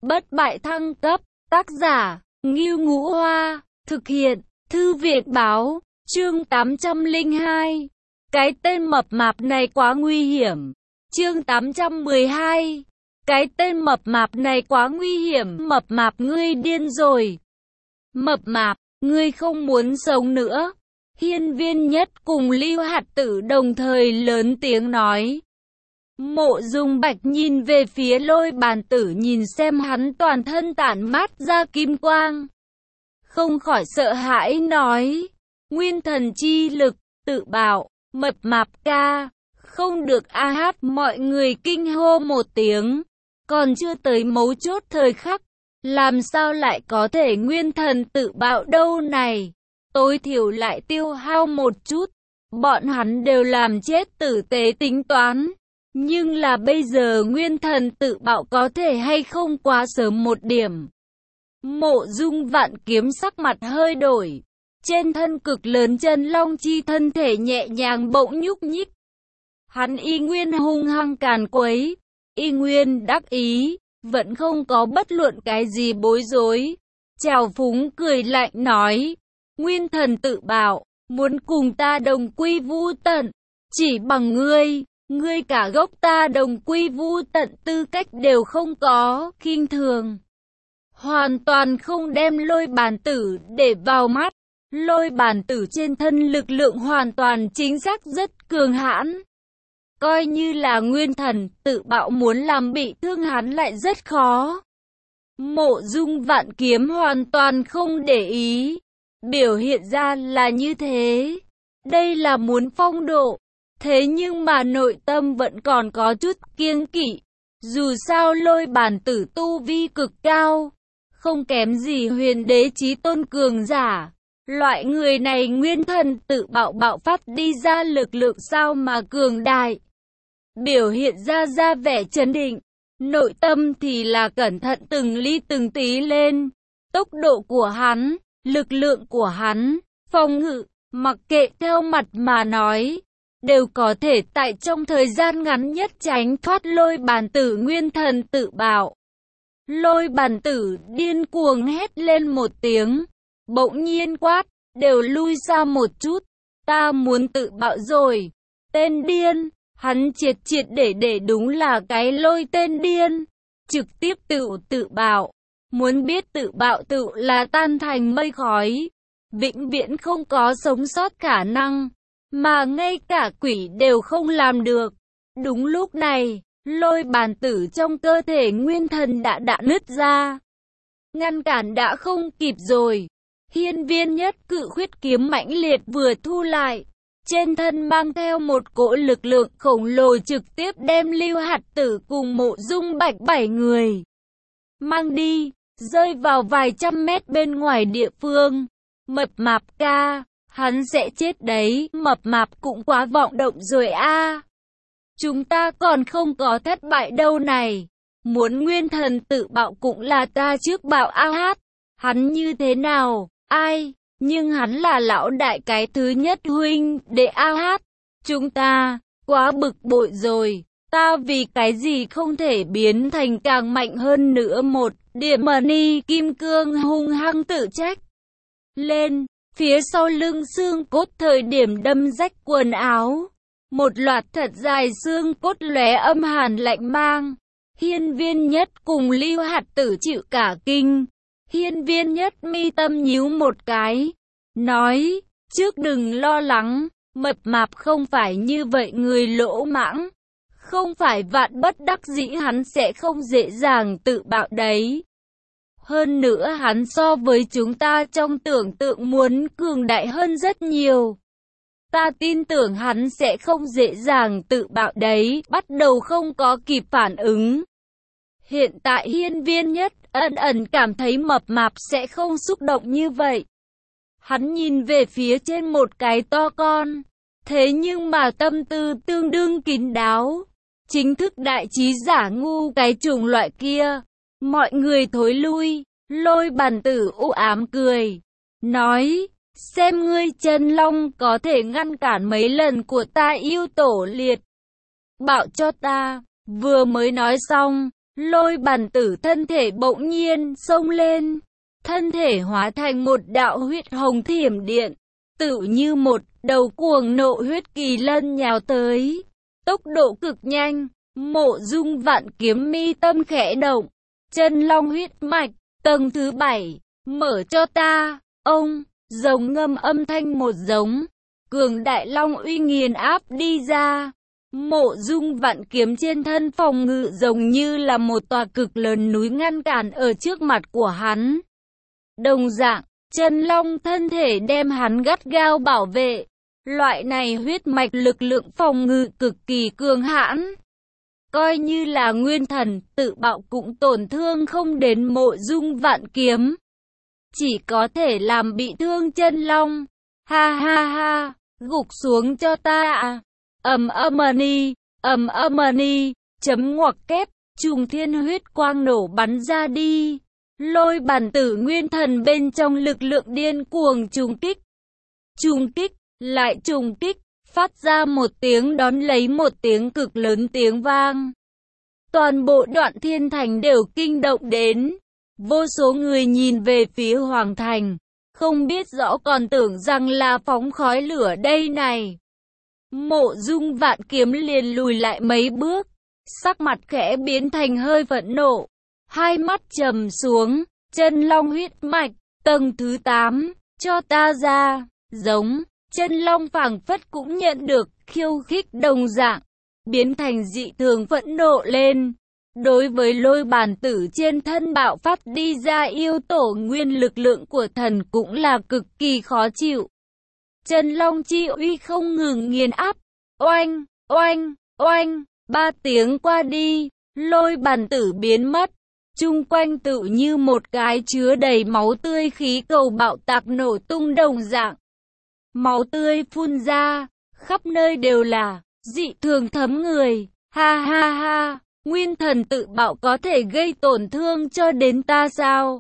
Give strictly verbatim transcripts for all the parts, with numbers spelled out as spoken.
bất bại thăng cấp, tác giả, Ngưu Ngũ Hoa, thực hiện, Thư viện Báo, chương tám trăm lẻ hai. Cái tên mập mạp này quá nguy hiểm. Chương tám trăm mười hai. Cái tên mập mạp này quá nguy hiểm, mập mạp ngươi điên rồi. Mập mạp, ngươi không muốn sống nữa. Hiên Viên Nhất cùng Lưu Hạt Tử đồng thời lớn tiếng nói. Mộ Dung Bạch nhìn về phía Lôi Bàn Tử, nhìn xem hắn toàn thân tản mát ra kim quang, không khỏi sợ hãi nói, nguyên thần chi lực, tự bạo, mập mạp ca, không được a hát. Mọi người kinh hô một tiếng, còn chưa tới mấu chốt thời khắc, làm sao lại có thể nguyên thần tự bạo đâu này, tối thiểu lại tiêu hao một chút, bọn hắn đều làm chết tử tế tính toán. Nhưng là bây giờ nguyên thần tự bạo có thể hay không quá sớm một điểm. Mộ Dung Vạn Kiếm sắc mặt hơi đổi. Trên thân cực lớn chân long chi thân thể nhẹ nhàng bỗng nhúc nhích. Hắn y nguyên hung hăng càn quấy. Y nguyên đắc ý. Vẫn không có bất luận cái gì bối rối. Trào phúng cười lạnh nói. Nguyên thần tự bạo. Muốn cùng ta đồng quy vu tận. Chỉ bằng ngươi. Ngươi cả gốc ta đồng quy vu tận tư cách đều không có, khinh thường. Hoàn toàn không đem Lôi Bàn Tử để vào mắt. Lôi Bàn Tử trên thân lực lượng hoàn toàn chính xác rất cường hãn. Coi như là nguyên thần, tự bạo muốn làm bị thương hắn lại rất khó. Mộ Dung Vạn Kiếm hoàn toàn không để ý. Biểu hiện ra là như thế. Đây là muốn phong độ. Thế nhưng mà nội tâm vẫn còn có chút kiêng kỵ. Dù sao Lôi Bàn Tử tu vi cực cao, không kém gì Huyền Đế Chí Tôn cường giả. Loại người này nguyên thần tự bạo bạo phát đi ra lực lượng sao mà cường đại. Biểu hiện ra ra vẻ trấn định, nội tâm thì là cẩn thận từng ly từng tí lên. Tốc độ của hắn, lực lượng của hắn, phòng ngự, mặc kệ theo mặt mà nói, đều có thể tại trong thời gian ngắn nhất tránh thoát Lôi Bàn Tử nguyên thần tự bạo. Lôi Bàn Tử điên cuồng hét lên một tiếng, bỗng nhiên quát, đều lui ra một chút, ta muốn tự bạo rồi. Tên điên, hắn triệt triệt để để đúng là cái lôi tên điên, trực tiếp tự tự bạo. Muốn biết tự bạo tự là tan thành mây khói, vĩnh viễn không có sống sót khả năng. Mà ngay cả quỷ đều không làm được. Đúng lúc này, Lôi Bàn Tử trong cơ thể nguyên thần đã đã nứt ra. Ngăn cản đã không kịp rồi. Hiên Viên Nhất cự khuyết kiếm mãnh liệt vừa thu lại. Trên thân mang theo một cỗ lực lượng khổng lồ trực tiếp đem Lưu Hạt Tử cùng Mộ Dung Bạch bảy người mang đi, rơi vào vài trăm mét bên ngoài địa phương. Mập mạp ca, hắn sẽ chết đấy, mập mạp cũng quá vọng động rồi a. À. Chúng ta còn không có thất bại đâu này. Muốn nguyên thần tự bạo cũng là ta trước bạo a hát. Hắn như thế nào? Ai? Nhưng hắn là lão đại cái thứ nhất huynh đệ a hát. Chúng ta quá bực bội rồi. Ta vì cái gì không thể biến thành càng mạnh hơn nữa một điểm mà ni kim cương hung hăng tự trách lên. Phía sau lưng xương cốt thời điểm đâm rách quần áo. Một loạt thật dài xương cốt lóe âm hàn lạnh mang. Hiên Viên Nhất cùng Lưu Hạt Tử chịu cả kinh. Hiên Viên Nhất mi tâm nhíu một cái. Nói, trước đừng lo lắng, mập mạp không phải như vậy người lỗ mãng. Không phải vạn bất đắc dĩ hắn sẽ không dễ dàng tự bạo đấy. Hơn nữa hắn so với chúng ta trong tưởng tượng muốn cường đại hơn rất nhiều. Ta tin tưởng hắn sẽ không dễ dàng tự bạo đấy, bắt đầu không có kịp phản ứng. Hiện tại Hiên Viên Nhất ẩn ẩn cảm thấy mập mạp sẽ không xúc động như vậy. Hắn nhìn về phía trên một cái to con, thế nhưng mà tâm tư tương đương kín đáo. Chính thức đại trí giả ngu cái chủng loại kia. Mọi người thối lui. Lôi Bàn Tử u ám cười, nói, xem ngươi chân long có thể ngăn cản mấy lần của ta yêu tổ liệt. Bạo cho ta. Vừa mới nói xong, Lôi bàn tử thân thể bỗng nhiên xông lên, thân thể hóa thành một đạo huyết hồng thiểm điện, tựu như một đầu cuồng nộ huyết kỳ lân nhào tới, tốc độ cực nhanh. Mộ Dung Vạn Kiếm mi tâm khẽ động, chân long huyết mạch, tầng thứ bảy, mở cho ta. Ông, rồng ngâm âm thanh một giống, cường đại long uy nghiền áp đi ra. Mộ Dung Vạn Kiếm trên thân phòng ngự giống như là một tòa cực lớn núi ngăn cản ở trước mặt của hắn. Đồng dạng, chân long thân thể đem hắn gắt gao bảo vệ. Loại này huyết mạch lực lượng phòng ngự cực kỳ cường hãn. Coi như là nguyên thần, tự bạo cũng tổn thương không đến Mộ Dung Vạn Kiếm. Chỉ có thể làm bị thương chân long. Ha ha ha, gục xuống cho ta à. Ầm ầm ni, ầm ầm ni, chấm ngoặc kép, trùng thiên huyết quang nổ bắn ra đi. Lôi bản tử nguyên thần bên trong lực lượng điên cuồng trùng kích. Trùng kích, lại trùng kích, phát ra một tiếng đón lấy một tiếng cực lớn tiếng vang. Toàn bộ Đoạn Thiên Thành đều kinh động đến. Vô số người nhìn về phía Hoàng Thành, không biết rõ còn tưởng rằng là phóng khói lửa đây này. Mộ Dung Vạn Kiếm liền lùi lại mấy bước, sắc mặt khẽ biến thành hơi phẫn nộ, hai mắt trầm xuống, chân long huyết mạch, tầng thứ tám, cho ta ra. Giống, chân long phảng phất cũng nhận được khiêu khích đồng dạng, biến thành dị thường phẫn nộ lên. Đối với lôi bàn tử trên thân bạo phát đi ra yêu tổ nguyên lực lượng của thần cũng là cực kỳ khó chịu. Chân long chi uy không ngừng nghiền áp, oanh, oanh, oanh, ba tiếng qua đi, lôi bàn tử biến mất. Chung quanh tự như một cái chứa đầy máu tươi khí cầu bạo tạc nổ tung đồng dạng. Máu tươi phun ra, khắp nơi đều là, dị thường thấm người, ha ha ha, nguyên thần tự bạo có thể gây tổn thương cho đến ta sao?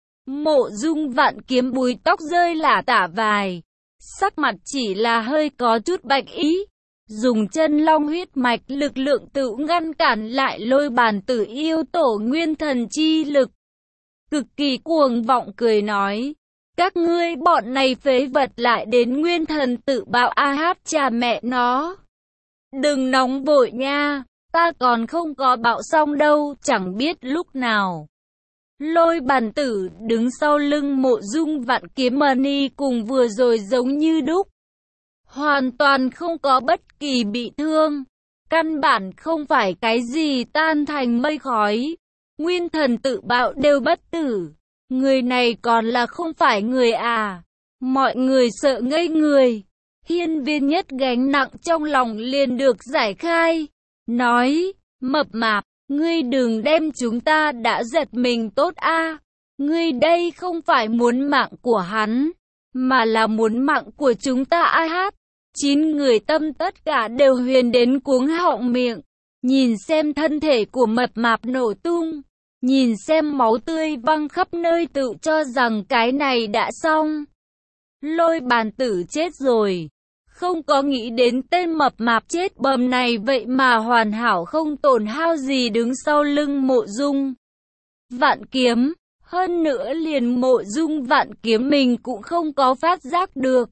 Mộ Dung Vạn Kiếm búi tóc rơi lả tả vài, sắc mặt chỉ là hơi có chút bạch ý, dùng chân long huyết mạch lực lượng tự ngăn cản lại lôi bàn tử yêu tổ nguyên thần chi lực. Cực kỳ cuồng vọng cười nói, các ngươi bọn này phế vật lại đến nguyên thần tự bạo a hát cha mẹ nó. Đừng nóng vội nha, ta còn không có bạo xong đâu, chẳng biết lúc nào. Lôi bàn tử đứng sau lưng Mộ Dung Vạn Kiếm Mani cùng vừa rồi giống như đúc. Hoàn toàn không có bất kỳ bị thương. Căn bản không phải cái gì tan thành mây khói. Nguyên thần tự bạo đều bất tử. Người này còn là không phải người à. Mọi người sợ ngây người. Hiên Viên Nhất gánh nặng trong lòng liền được giải khai. Nói, mập mạp, ngươi đừng đem chúng ta đã giật mình tốt a. Ngươi đây không phải muốn mạng của hắn, mà là muốn mạng của chúng ta a hát. Chín người tâm tất cả đều huyền đến cuống họng miệng. Nhìn xem thân thể của mập mạp nổ tung. Nhìn xem máu tươi văng khắp nơi tự cho rằng cái này đã xong. Lôi bàn tử chết rồi. Không có nghĩ đến tên mập mạp chết bầm này vậy mà hoàn hảo không tổn hao gì đứng sau lưng Mộ Dung Vạn Kiếm. Hơn nữa liền Mộ Dung Vạn Kiếm mình cũng không có phát giác được.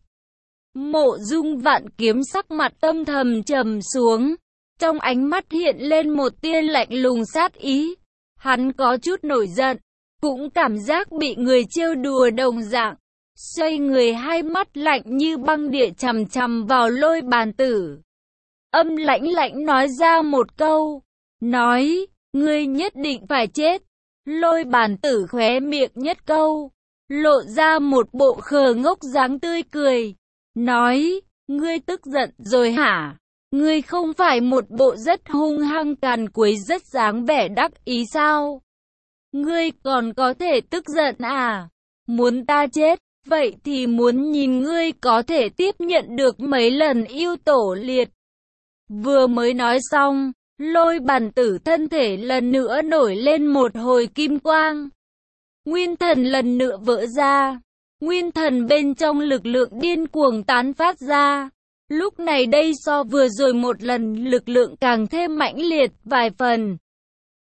Mộ Dung Vạn Kiếm sắc mặt âm thầm trầm xuống. Trong ánh mắt hiện lên một tia lạnh lùng sát ý. Hắn có chút nổi giận, cũng cảm giác bị người trêu đùa đồng dạng. Xoay người hai mắt lạnh như băng địa chằm chằm vào lôi bàn tử. Âm lãnh lãnh nói ra một câu. Nói, ngươi nhất định phải chết. Lôi bàn tử khóe miệng nhất câu. Lộ ra một bộ khờ ngốc dáng tươi cười. Nói, ngươi tức giận rồi hả? Ngươi không phải một bộ rất hung hăng càn quấy rất dáng vẻ đắc ý sao? Ngươi còn có thể tức giận à? Muốn ta chết? Vậy thì muốn nhìn ngươi có thể tiếp nhận được mấy lần yêu tổ liệt. Vừa mới nói xong, lôi bàn tử thân thể lần nữa nổi lên một hồi kim quang. Nguyên thần lần nữa vỡ ra. Nguyên thần bên trong lực lượng điên cuồng tán phát ra. Lúc này đây so vừa rồi một lần lực lượng càng thêm mãnh liệt vài phần.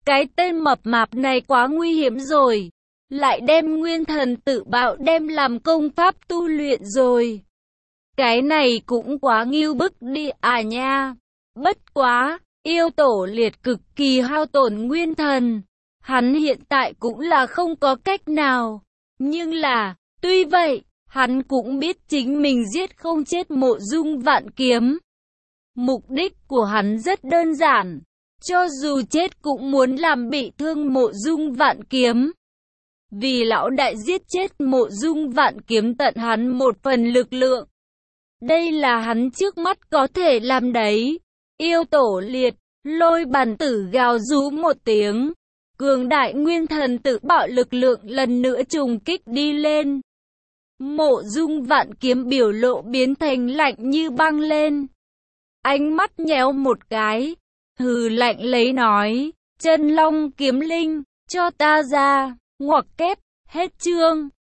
Cái tên mập mạp này quá nguy hiểm rồi. Lại đem nguyên thần tự bạo đem làm công pháp tu luyện rồi. Cái này cũng quá nghiêu bức đi à nha. Bất quá, yêu tổ liệt cực kỳ hao tổn nguyên thần. Hắn hiện tại cũng là không có cách nào. Nhưng là, tuy vậy, hắn cũng biết chính mình giết không chết Mộ Dung Vạn Kiếm. Mục đích của hắn rất đơn giản. Cho dù chết cũng muốn làm bị thương Mộ Dung Vạn Kiếm. Vì lão đại giết chết Mộ Dung Vạn Kiếm tận hắn một phần lực lượng. Đây là hắn trước mắt có thể làm đấy. Yêu tổ liệt, lôi bàn tử gào rú một tiếng. Cường đại nguyên thần tự bạo lực lượng lần nữa trùng kích đi lên. Mộ Dung Vạn Kiếm biểu lộ biến thành lạnh như băng lên. Ánh mắt nhéo một cái. Hừ lạnh lấy nói. Chân long kiếm linh, cho ta ra. Ngoặc kép, hết chương.